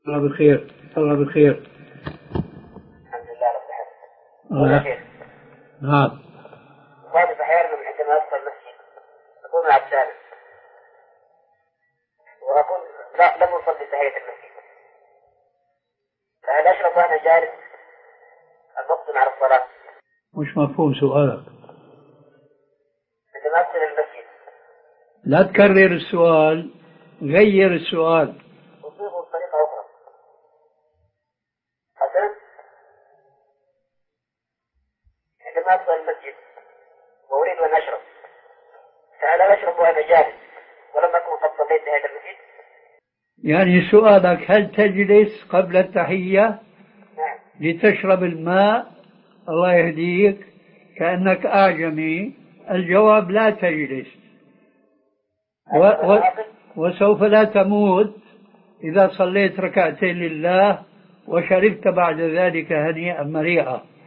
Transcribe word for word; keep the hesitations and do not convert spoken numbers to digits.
الله بخير. الله بخير. الحمد لله رب العالمين. الله. شيخ. نعم. واجب أحيانا عندما أدخل المسجد أكون مع السالم وأكون لا لم أصلي تحية المسجد، فهل أشرب وأنا جالس المقدم على الصلاة؟ مش مفهوم سؤالك. عندما أدخل المسجد لا تكرر السؤال، غير السؤال. أصيغه بطريقة أخرى. مثلا عندما أدخل المسجد وأريد أن أشرب، فهل أشرب وأنا جالس ولم أكن قد صليت تحية المسجد؟ يعني سؤالك هل تجلس قبل التحية نعم. لتشرب الماء؟ الله يهديك، كأنك أعجمي. الجواب لا تجلس، و و وسوف لا تموت إذا صليت ركعتين لله وشربت بعد ذلك هنيئا مريئا.